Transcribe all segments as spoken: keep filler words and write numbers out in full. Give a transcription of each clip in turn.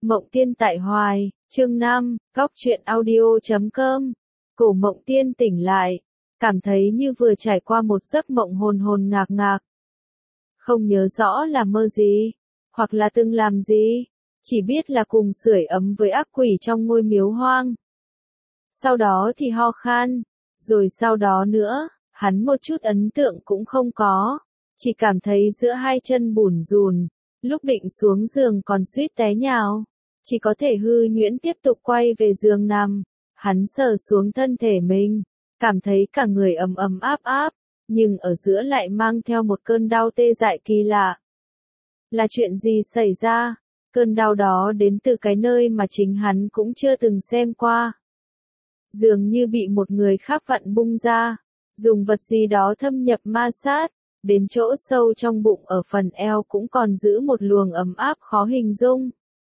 Mộng Tiên tại Hoài, chương năm, góc truyện audio chấm com. Cổ Mộng Tiên tỉnh lại, cảm thấy như vừa trải qua một giấc mộng hồn hồn ngạc ngạc. Không nhớ rõ là mơ gì, hoặc là từng làm gì, chỉ biết là cùng sưởi ấm với ác quỷ trong ngôi miếu hoang. Sau đó thì ho khan, rồi sau đó nữa, hắn một chút ấn tượng cũng không có, chỉ cảm thấy giữa hai chân bủn rủn, lúc định xuống giường còn suýt té nhào, chỉ có thể hư nhuyễn tiếp tục quay về giường nằm. Hắn sờ xuống thân thể mình, cảm thấy cả người ấm ấm áp áp, nhưng ở giữa lại mang theo một cơn đau tê dại kỳ lạ. Là chuyện gì xảy ra? Cơn đau đó đến từ cái nơi mà chính hắn cũng chưa từng xem qua. Dường như bị một người khác vặn bung ra, dùng vật gì đó thâm nhập ma sát, đến chỗ sâu trong bụng ở phần eo cũng còn giữ một luồng ấm áp khó hình dung.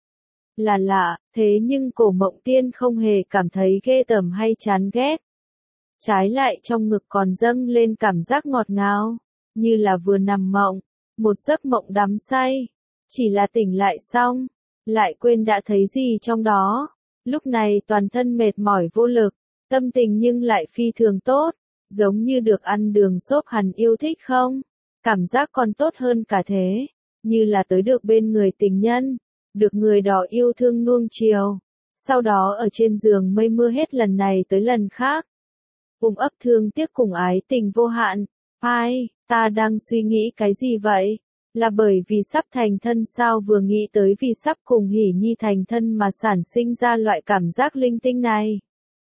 Là lạ, thế nhưng Cổ Mộng Tiên không hề cảm thấy ghê tởm hay chán ghét. Trái lại trong ngực còn dâng lên cảm giác ngọt ngào, như là vừa nằm mộng, một giấc mộng đắm say. Chỉ là tỉnh lại xong, lại quên đã thấy gì trong đó. Lúc này toàn thân mệt mỏi vô lực, tâm tình nhưng lại phi thường tốt, giống như được ăn đường xốp hẳn yêu thích không? Cảm giác còn tốt hơn cả thế, như là tới được bên người tình nhân, được người đó yêu thương nuông chiều. Sau đó ở trên giường mây mưa hết lần này tới lần khác. Ôm ấp thương tiếc cùng ái tình vô hạn. Ai, ta đang suy nghĩ cái gì vậy? Là bởi vì sắp thành thân sao? Vừa nghĩ tới vì sắp cùng Hỉ Nhi thành thân mà sản sinh ra loại cảm giác linh tinh này.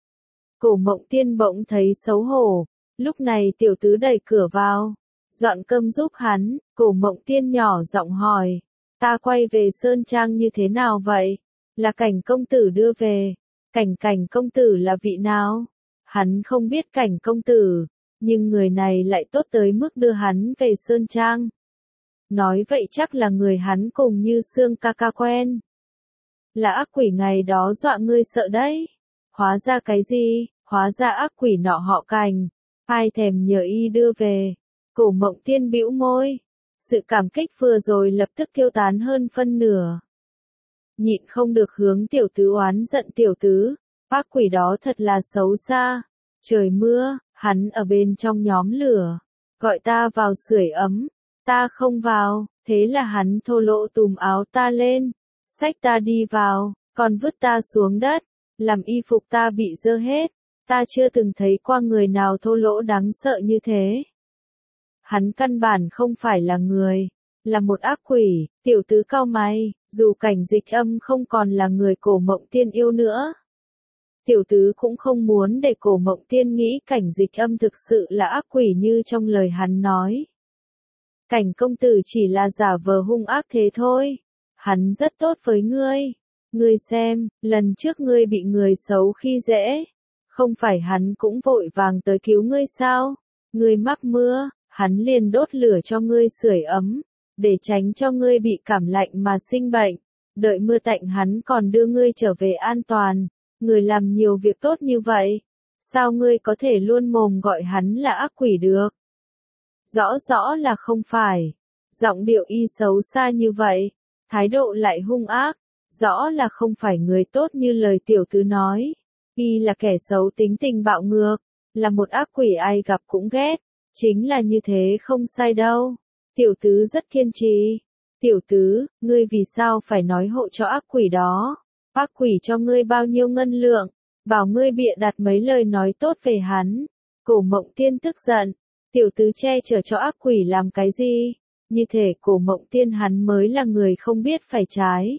Cổ Mộng Tiên bỗng thấy xấu hổ. Lúc này tiểu tứ đẩy cửa vào, dọn cơm giúp hắn. Cổ Mộng Tiên nhỏ giọng hỏi, ta quay về Sơn Trang như thế nào vậy? Là Cảnh công tử đưa về. Cảnh Cảnh công tử là vị nào? Hắn không biết Cảnh công tử, nhưng người này lại tốt tới mức đưa hắn về Sơn Trang. Nói vậy chắc là người hắn cùng Như Sương ca ca quen. Là ác quỷ ngày đó dọa ngươi sợ đấy. Hóa ra cái gì? Hóa ra ác quỷ nọ họ Cảnh. Ai thèm nhờ y đưa về. Cổ Mộng Tiên bĩu môi. Sự cảm kích vừa rồi lập tức tiêu tán hơn phân nửa. Nhịn không được hướng tiểu tứ oán giận tiểu tứ. Ác quỷ đó thật là xấu xa. Trời mưa, hắn ở bên trong nhóm lửa. Gọi ta vào sưởi ấm. Ta không vào, thế là hắn thô lỗ túm áo ta lên. Xách ta đi vào, còn vứt ta xuống đất. Làm y phục ta bị dơ hết. Ta chưa từng thấy qua người nào thô lỗ đáng sợ như thế. Hắn căn bản không phải là người, là một ác quỷ. Tiểu tứ cau mày, dù Cảnh Dịch Âm không còn là người Cổ Mộng Tiên yêu nữa. Tiểu tứ cũng không muốn để Cổ Mộng Tiên nghĩ Cảnh Dịch Âm thực sự là ác quỷ như trong lời hắn nói. Cảnh công tử chỉ là giả vờ hung ác thế thôi. Hắn rất tốt với ngươi. Ngươi xem, lần trước ngươi bị người xấu khi dễ. Không phải hắn cũng vội vàng tới cứu ngươi sao? Ngươi mắc mưa, hắn liền đốt lửa cho ngươi sưởi ấm, để tránh cho ngươi bị cảm lạnh mà sinh bệnh. Đợi mưa tạnh hắn còn đưa ngươi trở về an toàn. Ngươi làm nhiều việc tốt như vậy, sao ngươi có thể luôn mồm gọi hắn là ác quỷ được? Rõ rõ là không phải. Giọng điệu y xấu xa như vậy, thái độ lại hung ác, rõ là không phải người tốt như lời tiểu tứ nói. Y là kẻ xấu tính tình bạo ngược, là một ác quỷ ai gặp cũng ghét. Chính là như thế không sai đâu. Tiểu tứ rất kiên trì. Tiểu tứ, ngươi vì sao phải nói hộ cho ác quỷ đó? Ác quỷ cho ngươi bao nhiêu ngân lượng, bảo ngươi bịa đặt mấy lời nói tốt về hắn. Cổ Mộng Tiên tức giận. Tiểu tứ che chở cho ác quỷ làm cái gì? Như thể Cổ Mộng Tiên hắn mới là người không biết phải trái.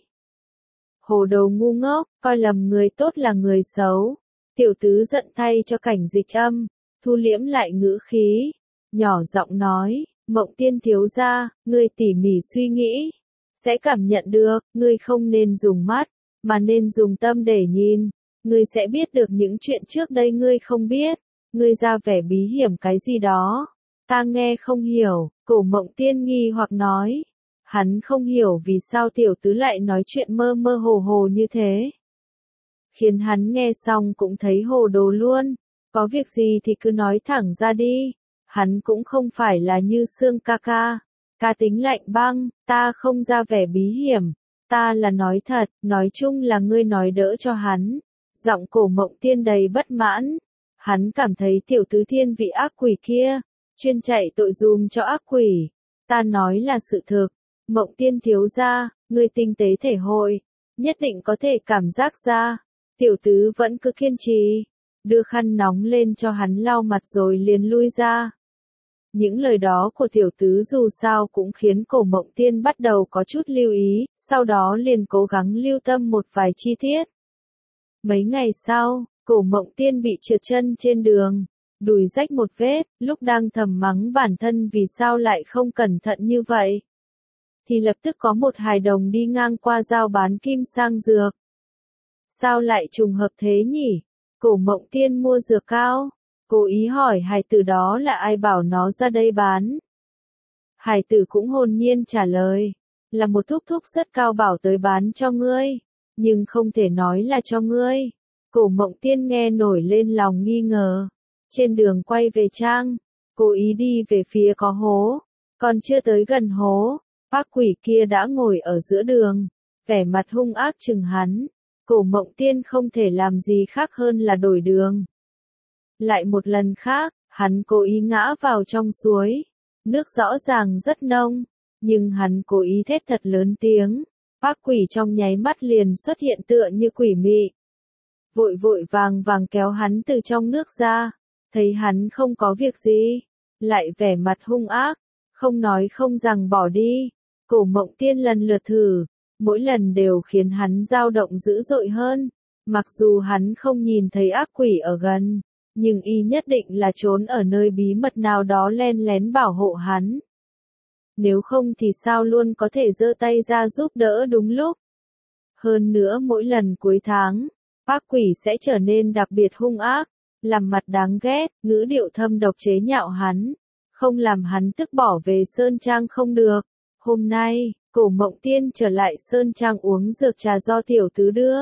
Hồ đồ ngu ngốc, coi lầm người tốt là người xấu. Tiểu tứ giận thay cho Cảnh Dịch Âm, thu liễm lại ngữ khí, nhỏ giọng nói, Mộng Tiên thiếu gia, ngươi tỉ mỉ suy nghĩ, sẽ cảm nhận được, ngươi không nên dùng mắt, mà nên dùng tâm để nhìn, ngươi sẽ biết được những chuyện trước đây ngươi không biết. Ngươi ra vẻ bí hiểm cái gì đó, ta nghe không hiểu. Cổ Mộng Tiên nghi hoặc nói. Hắn không hiểu vì sao tiểu tứ lại nói chuyện mơ mơ hồ hồ như thế. Khiến hắn nghe xong cũng thấy hồ đồ luôn. Có việc gì thì cứ nói thẳng ra đi. Hắn cũng không phải là Như Sương ca ca. Ca tính lạnh băng, ta không ra vẻ bí hiểm. Ta là nói thật, nói chung là ngươi nói đỡ cho hắn. Giọng Cổ Mộng Tiên đầy bất mãn. Hắn cảm thấy tiểu tứ thiên vị ác quỷ kia, chuyên chạy tội dùm cho ác quỷ. Ta nói là sự thực. Mộng Tiên thiếu gia, ngươi tinh tế thể hội, nhất định có thể cảm giác ra. Tiểu tứ vẫn cứ kiên trì, đưa khăn nóng lên cho hắn lau mặt rồi liền lui ra. Những lời đó của tiểu tứ dù sao cũng khiến Cổ Mộng Tiên bắt đầu có chút lưu ý, sau đó liền cố gắng lưu tâm một vài chi tiết. Mấy ngày sau, Cổ Mộng Tiên bị trượt chân trên đường, đùi rách một vết, lúc đang thầm mắng bản thân vì sao lại không cẩn thận như vậy. Thì lập tức có một hài đồng đi ngang qua giao bán kim sang dược. Sao lại trùng hợp thế nhỉ? Cổ Mộng Tiên mua dược cao, cố ý hỏi hài tử đó là ai bảo nó ra đây bán. Hài tử cũng hồn nhiên trả lời, là một thúc thúc rất cao bảo tới bán cho ngươi, nhưng không thể nói là cho ngươi. Cổ Mộng Tiên nghe nổi lên lòng nghi ngờ. Trên đường quay về trang, cố ý đi về phía có hố, còn chưa tới gần hố, ác quỷ kia đã ngồi ở giữa đường, vẻ mặt hung ác chừng hắn. Cổ Mộng Tiên không thể làm gì khác hơn là đổi đường. Lại một lần khác, hắn cố ý ngã vào trong suối. Nước rõ ràng rất nông, nhưng hắn cố ý thét thật lớn tiếng. Ác quỷ trong nháy mắt liền xuất hiện tựa như quỷ mị. Vội vội vàng vàng kéo hắn từ trong nước ra. Thấy hắn không có việc gì, lại vẻ mặt hung ác, không nói không rằng bỏ đi. Cổ Mộng Tiên lần lượt thử, mỗi lần đều khiến hắn dao động dữ dội hơn. Mặc dù hắn không nhìn thấy ác quỷ ở gần, nhưng y nhất định là trốn ở nơi bí mật nào đó len lén bảo hộ hắn. Nếu không thì sao luôn có thể giơ tay ra giúp đỡ đúng lúc. Hơn nữa mỗi lần cuối tháng, ác quỷ sẽ trở nên đặc biệt hung ác, làm mặt đáng ghét, ngữ điệu thâm độc chế nhạo hắn, không làm hắn tức bỏ về Sơn Trang không được. Hôm nay, Cổ Mộng Tiên trở lại Sơn Trang uống dược trà do tiểu tứ đưa.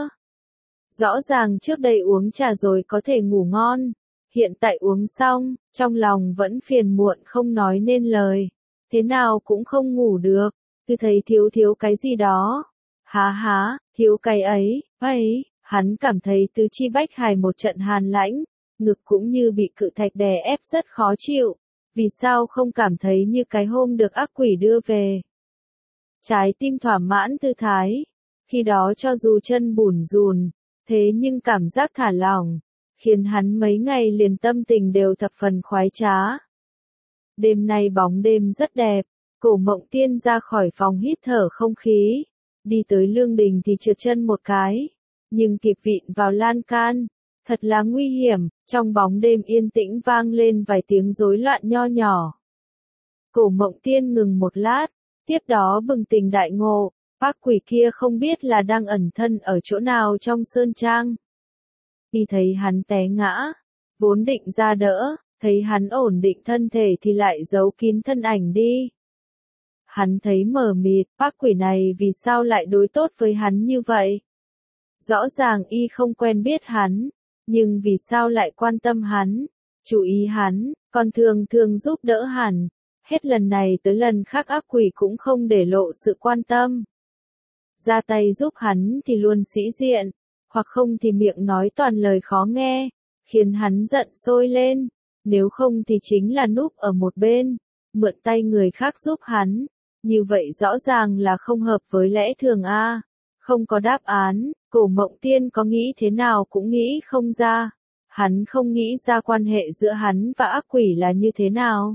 Rõ ràng trước đây uống trà rồi có thể ngủ ngon, hiện tại uống xong, trong lòng vẫn phiền muộn không nói nên lời, thế nào cũng không ngủ được, cứ thấy thiếu thiếu cái gì đó. Há há, thiếu cái ấy, ấy, hắn cảm thấy tứ chi bách hài một trận hàn lãnh, ngực cũng như bị cự thạch đè ép rất khó chịu, vì sao không cảm thấy như cái hôm được ác quỷ đưa về. Trái tim thỏa mãn thư thái, khi đó cho dù chân bủn rùn, thế nhưng cảm giác thả lỏng, khiến hắn mấy ngày liền tâm tình đều thập phần khoái trá. Đêm nay bóng đêm rất đẹp, Cổ Mộng Tiên ra khỏi phòng hít thở không khí, đi tới lương đình thì trượt chân một cái, nhưng kịp vịn vào lan can, thật là nguy hiểm, trong bóng đêm yên tĩnh vang lên vài tiếng rối loạn nho nhỏ. Cổ Mộng Tiên ngừng một lát, tiếp đó bừng tỉnh đại ngộ, ác quỷ kia không biết là đang ẩn thân ở chỗ nào trong sơn trang. Khi thấy hắn té ngã, vốn định ra đỡ, thấy hắn ổn định thân thể thì lại giấu kín thân ảnh đi. Hắn thấy mờ mịt, ác quỷ này vì sao lại đối tốt với hắn như vậy? Rõ ràng y không quen biết hắn, nhưng vì sao lại quan tâm hắn, chú ý hắn, còn thường thường giúp đỡ hắn. Hết lần này tới lần khác ác quỷ cũng không để lộ sự quan tâm. Ra tay giúp hắn thì luôn sĩ diện, hoặc không thì miệng nói toàn lời khó nghe, khiến hắn giận sôi lên, nếu không thì chính là núp ở một bên, mượn tay người khác giúp hắn, như vậy rõ ràng là không hợp với lẽ thường a. Không có đáp án, Cổ Mộng Tiên có nghĩ thế nào cũng nghĩ không ra, hắn không nghĩ ra quan hệ giữa hắn và ác quỷ là như thế nào.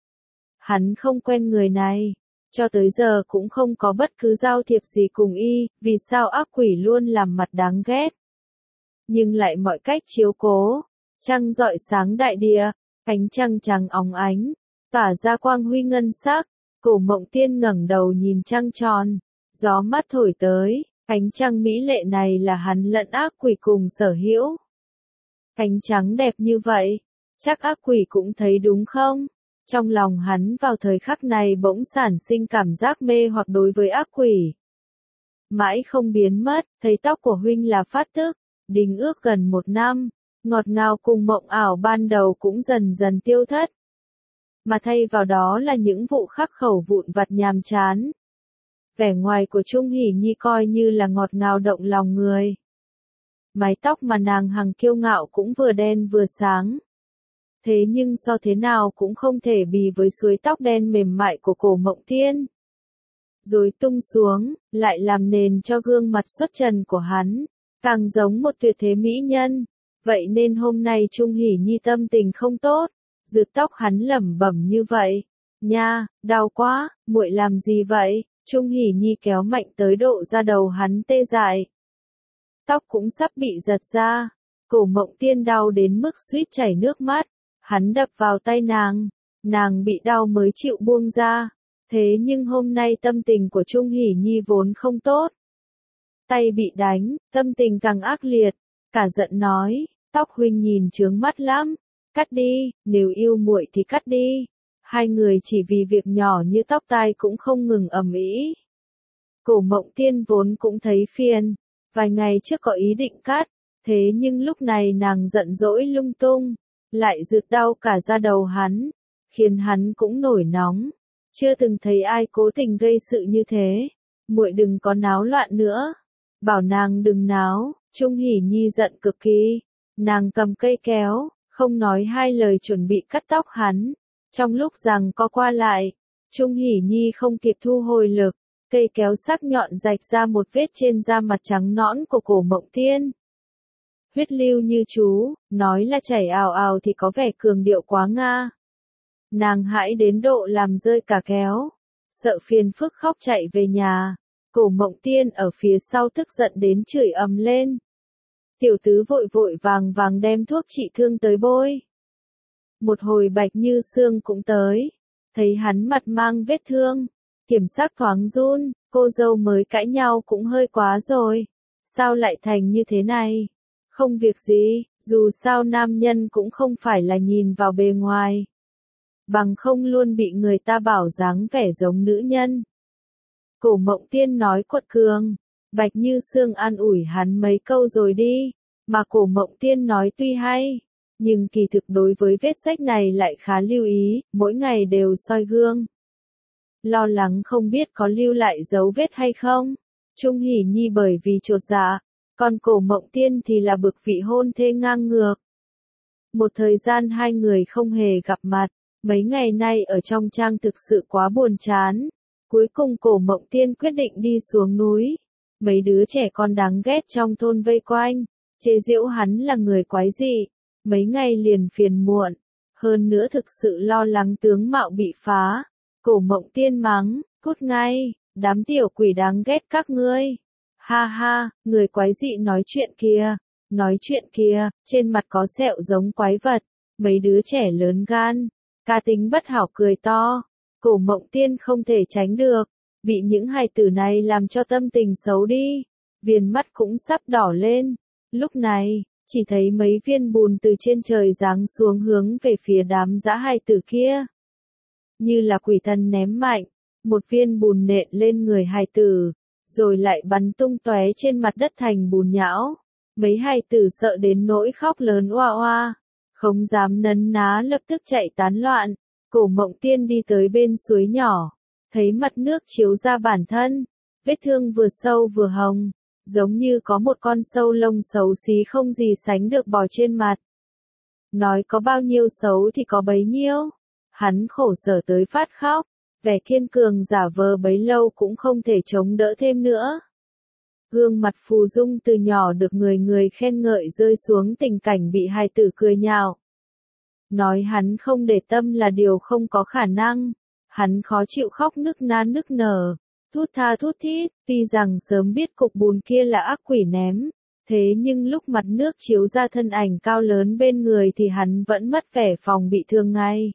Hắn không quen người này, cho tới giờ cũng không có bất cứ giao thiệp gì cùng y, vì sao ác quỷ luôn làm mặt đáng ghét. Nhưng lại mọi cách chiếu cố, trăng rọi sáng đại địa, ánh trăng trắng óng ánh, tỏa ra quang huy ngân sắc. Cổ Mộng Tiên ngẩng đầu nhìn trăng tròn, gió mát thổi tới, ánh trăng mỹ lệ này là hắn lẫn ác quỷ cùng sở hữu. Ánh trắng đẹp như vậy, chắc ác quỷ cũng thấy đúng không? Trong lòng hắn vào thời khắc này bỗng sản sinh cảm giác mê hoặc đối với ác quỷ. Mãi không biến mất, thấy tóc của huynh là phát tức, đính ước gần một năm, ngọt ngào cùng mộng ảo ban đầu cũng dần dần tiêu thất. Mà thay vào đó là những vụ khắc khẩu vụn vặt nhàm chán. Vẻ ngoài của Trung Hỷ Nhi coi như là ngọt ngào động lòng người. Mái tóc mà nàng hằng kiêu ngạo cũng vừa đen vừa sáng. Thế nhưng so thế nào cũng không thể bì với suối tóc đen mềm mại của Cổ Mộng Tiên. Rồi tung xuống, lại làm nền cho gương mặt xuất trần của hắn, càng giống một tuyệt thế mỹ nhân. Vậy nên hôm nay Trung Hỷ Nhi tâm tình không tốt, rượt tóc hắn lẩm bẩm như vậy. Nha, đau quá, muội làm gì vậy? Trung Hỷ Nhi kéo mạnh tới độ ra đầu hắn tê dại. Tóc cũng sắp bị giật ra. Cổ Mộng Tiên đau đến mức suýt chảy nước mắt. Hắn đập vào tay nàng. Nàng bị đau mới chịu buông ra. Thế nhưng hôm nay tâm tình của Trung Hỷ Nhi vốn không tốt. Tay bị đánh, tâm tình càng ác liệt. Cả giận nói, tóc huynh nhìn chướng mắt lắm. Cắt đi, nếu yêu muội thì cắt đi. Hai người chỉ vì việc nhỏ như tóc tai cũng không ngừng ầm ĩ. Cổ Mộng Tiên vốn cũng thấy phiền. Vài ngày trước có ý định cắt, thế nhưng lúc này nàng giận dỗi lung tung, lại rượt đau cả da đầu hắn, khiến hắn cũng nổi nóng. Chưa từng thấy ai cố tình gây sự như thế. Muội đừng có náo loạn nữa. Bảo nàng đừng náo. Trung Hỷ Nhi giận cực kỳ. Nàng cầm cây kéo, không nói hai lời chuẩn bị cắt tóc hắn. Trong lúc giằng co qua lại, Trung Hỷ Nhi không kịp thu hồi lực. Cây kéo sắc nhọn rạch ra một vết trên da mặt trắng nõn của Cổ Mộng Tiên. Huyết lưu như chú, nói là chảy ào ào thì có vẻ cường điệu quá nga. Nàng hãi đến độ làm rơi cả kéo. Sợ phiền phức khóc chạy về nhà. Cổ Mộng Tiên ở phía sau tức giận đến chửi ầm lên. Tiểu tứ vội vội vàng vàng đem thuốc trị thương tới bôi. Một hồi Bạch Như Sương cũng tới. Thấy hắn mặt mang vết thương. Kiểm sắc thoáng run, cô dâu mới cãi nhau cũng hơi quá rồi. Sao lại thành như thế này? Không việc gì, dù sao nam nhân cũng không phải là nhìn vào bề ngoài. Bằng không luôn bị người ta bảo dáng vẻ giống nữ nhân. Cổ Mộng Tiên nói quật cường. Bạch Như Sương an ủi hắn mấy câu rồi đi. Mà Cổ Mộng Tiên nói tuy hay, nhưng kỳ thực đối với vết rách này lại khá lưu ý, mỗi ngày đều soi gương. Lo lắng không biết có lưu lại dấu vết hay không. Trung Hỷ Nhi bởi vì chột dạ, còn Cổ Mộng Tiên thì là bực vị hôn thê ngang ngược. Một thời gian hai người không hề gặp mặt, mấy ngày nay ở trong trang thực sự quá buồn chán. Cuối cùng Cổ Mộng Tiên quyết định đi xuống núi. Mấy đứa trẻ con đáng ghét trong thôn vây quanh, chế giễu hắn là người quái dị. Mấy ngày liền phiền muộn, hơn nữa thực sự lo lắng tướng mạo bị phá. Cổ Mộng Tiên mắng, cút ngay, đám tiểu quỷ đáng ghét các ngươi. Ha ha, người quái dị nói chuyện kia, nói chuyện kia, trên mặt có sẹo giống quái vật. Mấy đứa trẻ lớn gan, cá tính bất hảo cười to. Cổ Mộng Tiên không thể tránh được, bị những hài tử này làm cho tâm tình xấu đi. Viền mắt cũng sắp đỏ lên. Lúc này, chỉ thấy mấy viên bùn từ trên trời giáng xuống hướng về phía đám dã hài tử kia. Như là quỷ thần ném mạnh, một viên bùn nện lên người hài tử, rồi lại bắn tung tóe trên mặt đất thành bùn nhão. Mấy hài tử sợ đến nỗi khóc lớn oa oa, không dám nấn ná lập tức chạy tán loạn. Cổ Mộng Tiên đi tới bên suối nhỏ, thấy mặt nước chiếu ra bản thân, vết thương vừa sâu vừa hồng, giống như có một con sâu lông xấu xí không gì sánh được bò trên mặt. Nói có bao nhiêu xấu thì có bấy nhiêu. Hắn khổ sở tới phát khóc, vẻ kiên cường giả vờ bấy lâu cũng không thể chống đỡ thêm nữa. Gương mặt phù dung từ nhỏ được người người khen ngợi rơi xuống tình cảnh bị hài tử cười nhạo. Nói hắn không để tâm là điều không có khả năng. Hắn khó chịu khóc nức na nức nở, thút tha thút thít, tuy rằng sớm biết cục bùn kia là ác quỷ ném. Thế nhưng lúc mặt nước chiếu ra thân ảnh cao lớn bên người thì hắn vẫn mất vẻ phòng bị thương ngay.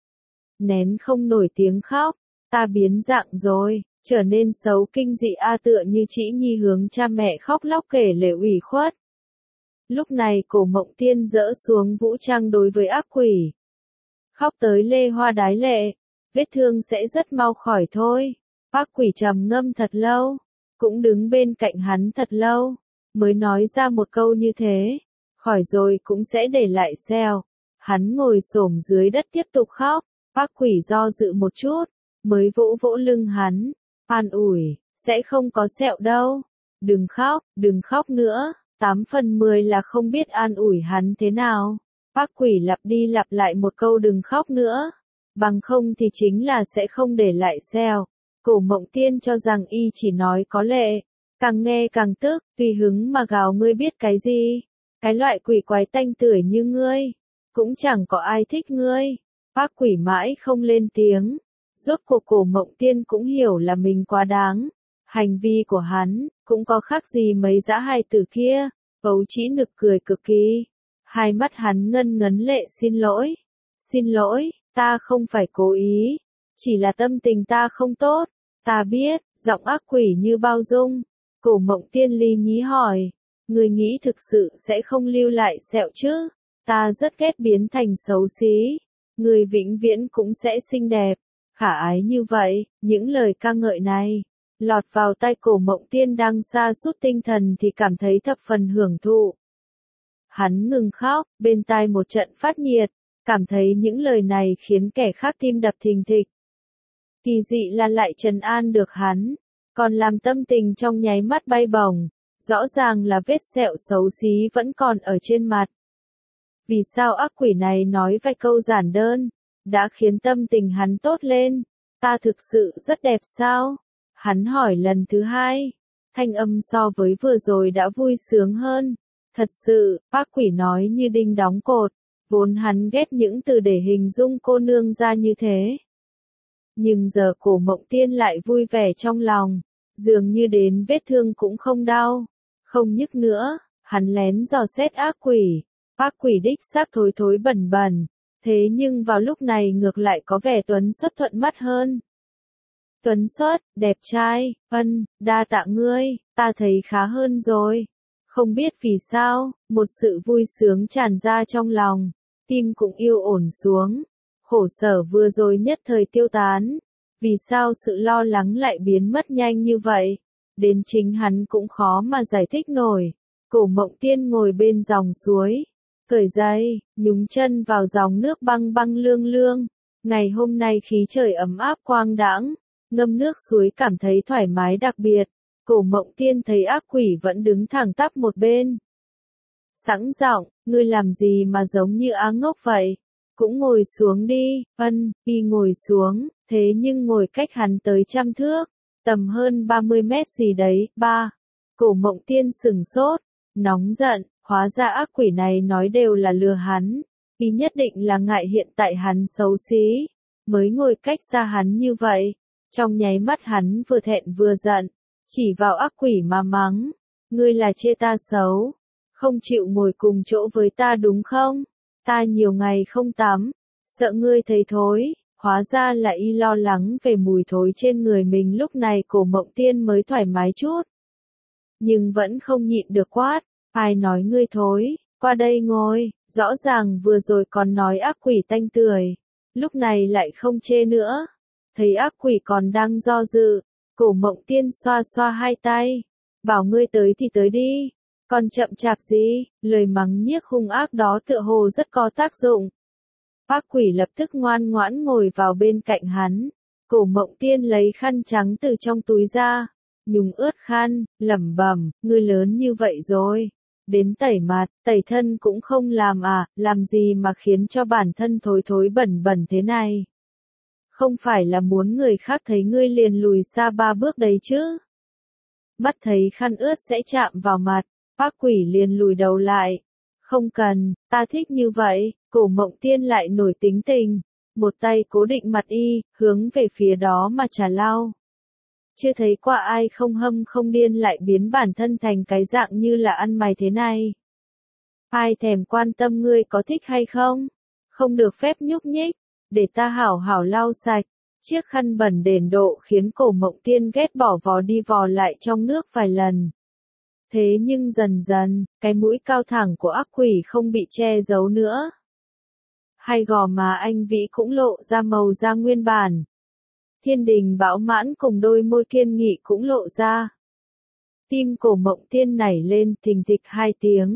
Nén không nổi tiếng khóc, ta biến dạng rồi, trở nên xấu kinh dị a tựa như Trĩ Nhi hướng cha mẹ khóc lóc kể lể ủy khuất. Lúc này Cổ Mộng Tiên dỡ xuống vũ trang đối với ác quỷ. Khóc tới lê hoa đái lệ, vết thương sẽ rất mau khỏi thôi. Ác quỷ trầm ngâm thật lâu, cũng đứng bên cạnh hắn thật lâu, mới nói ra một câu như thế, khỏi rồi cũng sẽ để lại sẹo. Hắn ngồi xổm dưới đất tiếp tục khóc. Ác quỷ do dự một chút, mới vỗ vỗ lưng hắn, an ủi, sẽ không có sẹo đâu. Đừng khóc, đừng khóc nữa. Tám phần mười là không biết an ủi hắn thế nào. Ác quỷ lặp đi lặp lại một câu đừng khóc nữa. Bằng không thì chính là sẽ không để lại sẹo. Cổ Mộng Tiên cho rằng y chỉ nói có lệ. Càng nghe càng tức, tùy hứng mà gào ngươi biết cái gì. Cái loại quỷ quái tanh tưởi như ngươi. Cũng chẳng có ai thích ngươi. Ác quỷ mãi không lên tiếng. Rốt cuộc Cổ Mộng Tiên cũng hiểu là mình quá đáng. Hành vi của hắn, cũng có khác gì mấy dã hài tử kia. Ấu Trĩ nực cười cực kỳ. Hai mắt hắn ngân ngấn lệ xin lỗi. Xin lỗi, ta không phải cố ý. Chỉ là tâm tình ta không tốt. Ta biết, giọng ác quỷ như bao dung. Cổ Mộng Tiên lý nhí hỏi. Người nghĩ thực sự sẽ không lưu lại sẹo chứ? Ta rất ghét biến thành xấu xí. Người vĩnh viễn cũng sẽ xinh đẹp. Khả ái như vậy, những lời ca ngợi này. Lọt vào tai Cổ Mộng Tiên đang sa sút tinh thần thì cảm thấy thập phần hưởng thụ. Hắn ngừng khóc, bên tai một trận phát nhiệt. Cảm thấy những lời này khiến kẻ khác tim đập thình thịch. Kỳ dị là lại trấn an được hắn. Còn làm tâm tình trong nháy mắt bay bổng. Rõ ràng là vết sẹo xấu xí vẫn còn ở trên mặt. Vì sao ác quỷ này nói vài câu giản đơn, đã khiến tâm tình hắn tốt lên? Ta thực sự rất đẹp sao? Hắn hỏi lần thứ hai. Thanh âm so với vừa rồi đã vui sướng hơn. Thật sự, ác quỷ nói như đinh đóng cột. Vốn hắn ghét những từ để hình dung cô nương ra như thế. Nhưng giờ Cổ Mộng Tiên lại vui vẻ trong lòng. Dường như đến vết thương cũng không đau. Không nhức nữa, hắn lén dò xét ác quỷ. Ác quỷ đích xác thối thối bẩn bẩn. Thế nhưng vào lúc này ngược lại có vẻ tuấn xuất thuận mắt hơn. Tuấn xuất, đẹp trai, ân, đa tạ ngươi, ta thấy khá hơn rồi. Không biết vì sao, một sự vui sướng tràn ra trong lòng. Tim cũng yên ổn xuống. Khổ sở vừa rồi nhất thời tiêu tán. Vì sao sự lo lắng lại biến mất nhanh như vậy? Đến chính hắn cũng khó mà giải thích nổi. Cổ Mộng Tiên ngồi bên dòng suối. Cởi giày, nhúng chân vào dòng nước băng băng lương lương. Ngày hôm nay khí trời ấm áp quang đãng. Ngâm nước suối cảm thấy thoải mái đặc biệt. Cổ Mộng Tiên thấy ác quỷ vẫn đứng thẳng tắp một bên. Sẵn giọng, ngươi làm gì mà giống như á ngốc vậy? Cũng ngồi xuống đi, ân, y ngồi xuống, thế nhưng ngồi cách hắn tới trăm thước, tầm hơn ba mươi mét gì đấy, ba. Cổ Mộng Tiên sừng sốt, nóng giận, hóa ra ác quỷ này nói đều là lừa hắn, y nhất định là ngại hiện tại hắn xấu xí, mới ngồi cách xa hắn như vậy. Trong nháy mắt hắn vừa thẹn vừa giận, chỉ vào ác quỷ mà mắng, ngươi là chê ta xấu, không chịu ngồi cùng chỗ với ta đúng không? Ta nhiều ngày không tắm, sợ ngươi thấy thối, hóa ra là y lo lắng về mùi thối trên người mình. Lúc này Cổ Mộng Tiên mới thoải mái chút. Nhưng vẫn không nhịn được quát, ai nói ngươi thối, qua đây ngồi, rõ ràng vừa rồi còn nói ác quỷ tanh tưởi, lúc này lại không chê nữa. Thấy ác quỷ còn đang do dự, Cổ Mộng Tiên xoa xoa hai tay, bảo ngươi tới thì tới đi. Còn chậm chạp gì, lời mắng nhiếc hung ác đó tựa hồ rất có tác dụng. Ác quỷ lập tức ngoan ngoãn ngồi vào bên cạnh hắn. Cổ Mộng Tiên lấy khăn trắng từ trong túi ra, nhúng ướt khăn, lẩm bẩm, ngươi lớn như vậy rồi. Đến tẩy mặt, tẩy thân cũng không làm à, làm gì mà khiến cho bản thân thối thối bẩn bẩn thế này. Không phải là muốn người khác thấy ngươi liền lùi xa ba bước đấy chứ. Mắt thấy khăn ướt sẽ chạm vào mặt. Ác quỷ liền lùi đầu lại. Không cần, ta thích như vậy. Cổ Mộng Tiên lại nổi tính tình. Một tay cố định mặt y, hướng về phía đó mà trà lau. Chưa thấy qua ai không hâm không điên lại biến bản thân thành cái dạng như là ăn mày thế này. Ai thèm quan tâm ngươi có thích hay không? Không được phép nhúc nhích. Để ta hảo hảo lau sạch. Chiếc khăn bẩn đền độ khiến Cổ Mộng Tiên ghét bỏ vò đi vò lại trong nước vài lần. Thế nhưng dần dần, cái mũi cao thẳng của ác quỷ không bị che giấu nữa. Hai gò má anh vĩ cũng lộ ra màu da nguyên bản. Thiên đình bão mãn cùng đôi môi kiên nghị cũng lộ ra. Tim Cổ Mộng Tiên nảy lên thình thịch hai tiếng.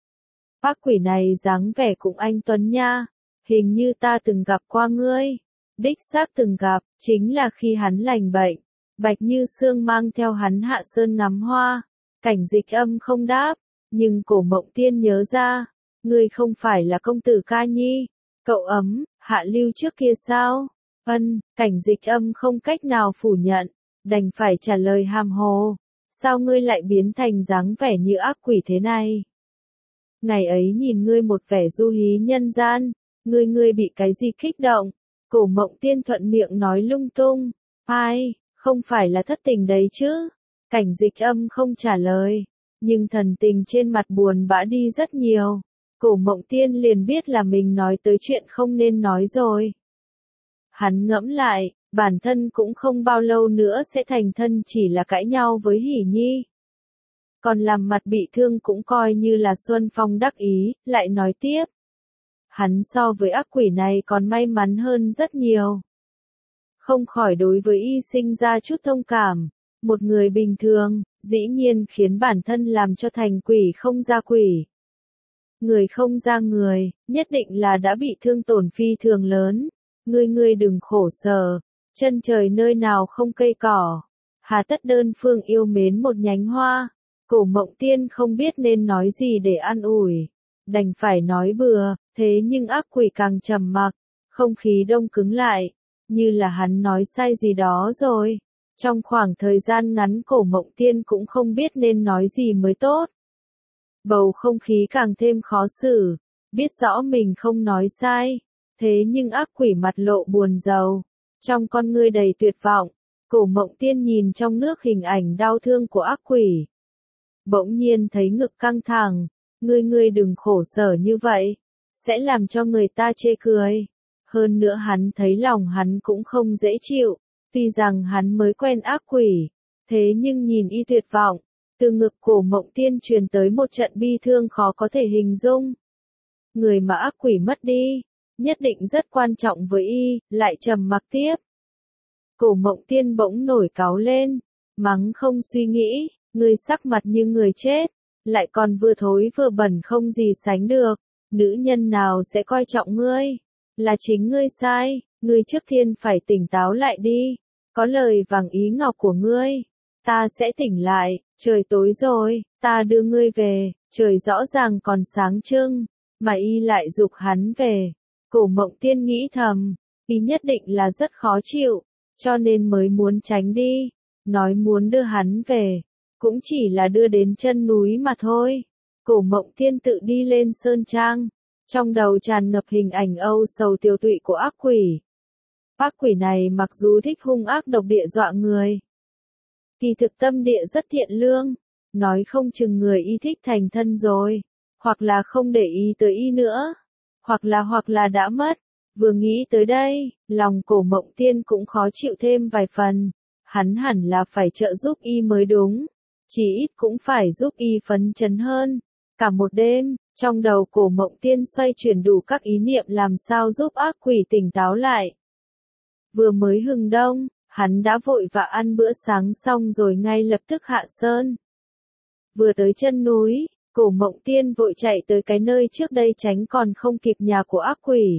Ác quỷ này dáng vẻ cũng anh tuấn nha, hình như ta từng gặp qua ngươi. Đích xác từng gặp, chính là khi hắn lành bệnh. Bạch Như Sương mang theo hắn hạ sơn ngắm hoa, Cảnh Dịch Âm không đáp, nhưng Cổ Mộng Tiên nhớ ra, ngươi không phải là công tử ca nhi, cậu ấm, hạ lưu trước kia sao? Ân, Cảnh Dịch Âm không cách nào phủ nhận, đành phải trả lời hàm hồ, sao ngươi lại biến thành dáng vẻ như ác quỷ thế này? Ngày ấy nhìn ngươi một vẻ du hí nhân gian, ngươi ngươi bị cái gì kích động? Cổ Mộng Tiên thuận miệng nói lung tung, ai, không phải là thất tình đấy chứ? Cảnh Dịch Âm không trả lời, nhưng thần tình trên mặt buồn bã đi rất nhiều. Cổ Mộng Tiên liền biết là mình nói tới chuyện không nên nói rồi. Hắn ngẫm lại, bản thân cũng không bao lâu nữa sẽ thành thân, chỉ là cãi nhau với Hỉ Nhi. Còn làm mặt bị thương cũng coi như là Xuân Phong đắc ý, lại nói tiếp. Hắn so với ác quỷ này còn may mắn hơn rất nhiều. Không khỏi đối với y sinh ra chút thông cảm. Một người bình thường, dĩ nhiên khiến bản thân làm cho thành quỷ không ra quỷ. Người không ra người, nhất định là đã bị thương tổn phi thường lớn. Ngươi ngươi đừng khổ sở, chân trời nơi nào không cây cỏ. Hà tất đơn phương yêu mến một nhánh hoa. Cổ Mộng Tiên không biết nên nói gì để an ủi. Đành phải nói bừa, thế nhưng ác quỷ càng trầm mặc, không khí đông cứng lại, như là hắn nói sai gì đó rồi. Trong khoảng thời gian ngắn Cổ Mộng Tiên cũng không biết nên nói gì mới tốt. Bầu không khí càng thêm khó xử, biết rõ mình không nói sai, thế nhưng ác quỷ mặt lộ buồn rầu, trong con ngươi đầy tuyệt vọng. Cổ Mộng Tiên nhìn trong nước hình ảnh đau thương của ác quỷ. Bỗng nhiên thấy ngực căng thẳng, ngươi ngươi đừng khổ sở như vậy, sẽ làm cho người ta chê cười. Hơn nữa hắn thấy lòng hắn cũng không dễ chịu, tuy rằng hắn mới quen ác quỷ, thế nhưng nhìn y tuyệt vọng, từ ngực Cổ Mộng Tiên truyền tới một trận bi thương khó có thể hình dung. Người mà ác quỷ mất đi, nhất định rất quan trọng với y, lại trầm mặc tiếp. Cổ Mộng Tiên bỗng nổi cáu lên, mắng không suy nghĩ, ngươi sắc mặt như người chết, lại còn vừa thối vừa bẩn không gì sánh được, nữ nhân nào sẽ coi trọng ngươi, là chính ngươi sai, ngươi trước tiên phải tỉnh táo lại đi, có lời vàng ý ngọc của ngươi, ta sẽ tỉnh lại, trời tối rồi, ta đưa ngươi về, trời rõ ràng còn sáng trưng, mà y lại giục hắn về. Cổ Mộng Tiên nghĩ thầm, y nhất định là rất khó chịu, cho nên mới muốn tránh đi, nói muốn đưa hắn về, cũng chỉ là đưa đến chân núi mà thôi. Cổ Mộng Tiên tự đi lên sơn trang, trong đầu tràn ngập hình ảnh âu sầu tiêu tụy của ác quỷ. Ác quỷ này mặc dù thích hung ác độc địa dọa người, kỳ thực tâm địa rất thiện lương, nói không chừng người y thích thành thân rồi, hoặc là không để ý tới y nữa, hoặc là hoặc là đã mất. Vừa nghĩ tới đây, lòng Cổ Mộng Tiên cũng khó chịu thêm vài phần, hắn hẳn là phải trợ giúp y mới đúng, chỉ ít cũng phải giúp y phấn chấn hơn. Cả một đêm, trong đầu Cổ Mộng Tiên xoay chuyển đủ các ý niệm làm sao giúp ác quỷ tỉnh táo lại. Vừa mới hừng đông, hắn đã vội vã ăn bữa sáng xong rồi ngay lập tức hạ sơn. Vừa tới chân núi, Cổ Mộng Tiên vội chạy tới cái nơi trước đây tránh còn không kịp nhà của ác quỷ.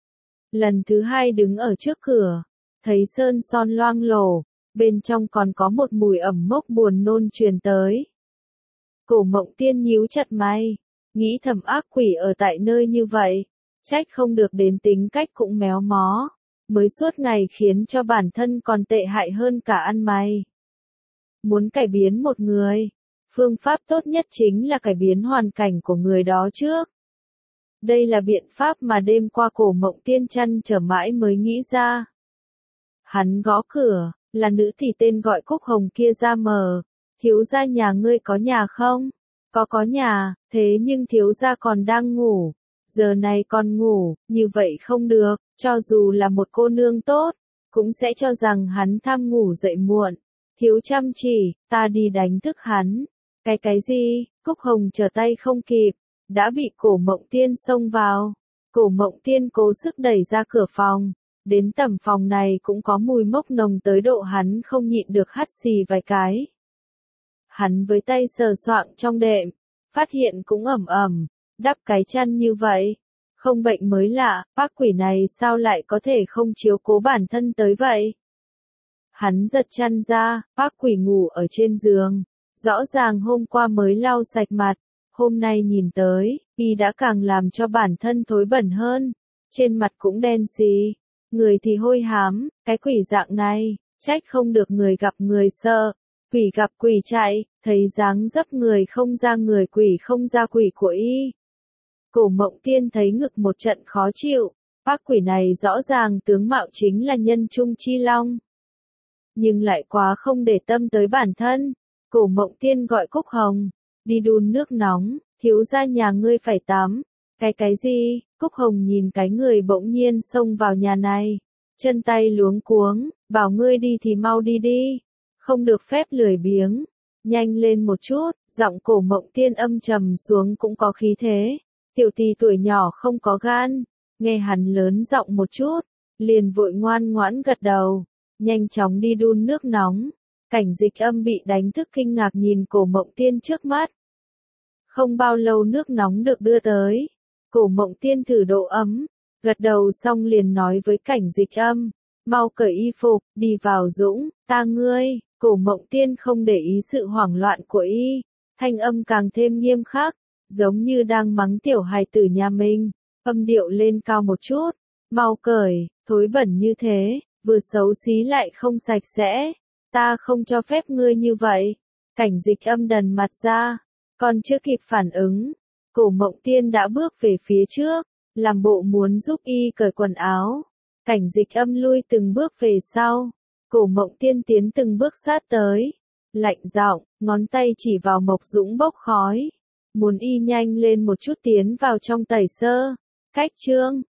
Lần thứ hai đứng ở trước cửa, thấy sơn son loang lổ, bên trong còn có một mùi ẩm mốc buồn nôn truyền tới. Cổ Mộng Tiên nhíu chặt mày, nghĩ thầm ác quỷ ở tại nơi như vậy, trách không được đến tính cách cũng méo mó, mới suốt ngày khiến cho bản thân còn tệ hại hơn cả ăn mày. Muốn cải biến một người, phương pháp tốt nhất chính là cải biến hoàn cảnh của người đó trước. Đây là biện pháp mà đêm qua Cổ Mộng Tiên chăn trở mãi mới nghĩ ra. Hắn gõ cửa, là nữ thì tên gọi Cúc Hồng kia ra mở, thiếu gia nhà ngươi có nhà không? Có có nhà, thế nhưng thiếu gia còn đang ngủ, giờ này còn ngủ, như vậy không được, cho dù là một cô nương tốt, cũng sẽ cho rằng hắn tham ngủ dậy muộn, thiếu chăm chỉ, ta đi đánh thức hắn. Cái cái gì? Cúc Hồng trở tay không kịp, đã bị Cổ Mộng Tiên xông vào. Cổ Mộng Tiên cố sức đẩy ra cửa phòng, đến tầm phòng này cũng có mùi mốc nồng tới độ hắn không nhịn được hắt xì vài cái. Hắn với tay sờ soạng trong đệm, phát hiện cũng ẩm ẩm, đắp cái chăn như vậy. Không bệnh mới lạ, ác quỷ này sao lại có thể không chiếu cố bản thân tới vậy? Hắn giật chăn ra, bác quỷ ngủ ở trên giường. Rõ ràng hôm qua mới lau sạch mặt, hôm nay nhìn tới, y đã càng làm cho bản thân thối bẩn hơn. Trên mặt cũng đen xì, người thì hôi hám, cái quỷ dạng này, trách không được người gặp người sợ. Quỷ gặp quỷ chạy, thấy dáng dấp người không ra người quỷ không ra quỷ của y. Cổ Mộng Tiên thấy ngực một trận khó chịu, bác quỷ này rõ ràng tướng mạo chính là nhân trung chi long. Nhưng lại quá không để tâm tới bản thân. Cổ Mộng Tiên gọi Cúc Hồng, đi đun nước nóng, thiếu gia nhà ngươi phải tắm. Cái cái gì? Cúc Hồng nhìn cái người bỗng nhiên xông vào nhà này, chân tay luống cuống, bảo ngươi đi thì mau đi đi, không được phép lười biếng, nhanh lên một chút. Giọng Cổ Mộng Tiên âm trầm xuống cũng có khí thế. Tiểu tỷ tuổi nhỏ không có gan, nghe hắn lớn giọng một chút, liền vội ngoan ngoãn gật đầu, nhanh chóng đi đun nước nóng. Cảnh Dịch Âm bị đánh thức kinh ngạc nhìn Cổ Mộng Tiên trước mắt. Không bao lâu nước nóng được đưa tới, Cổ Mộng Tiên thử độ ấm, gật đầu xong liền nói với Cảnh Dịch Âm, mau cởi y phục, đi vào Dũng, ta ngươi. Cổ Mộng Tiên không để ý sự hoảng loạn của y, thanh âm càng thêm nghiêm khắc, giống như đang mắng tiểu hài tử nhà mình, âm điệu lên cao một chút, mau cởi, thối bẩn như thế, vừa xấu xí lại không sạch sẽ, ta không cho phép ngươi như vậy. Cảnh Dịch Âm đần mặt ra, còn chưa kịp phản ứng, Cổ Mộng Tiên đã bước về phía trước, làm bộ muốn giúp y cởi quần áo. Cảnh Dịch Âm lui từng bước về sau, Cổ Mộng Tiên tiến từng bước sát tới, lạnh giọng, ngón tay chỉ vào Mộc Dũng bốc khói, muốn y nhanh lên một chút tiến vào trong tẩy sơ. Cách chương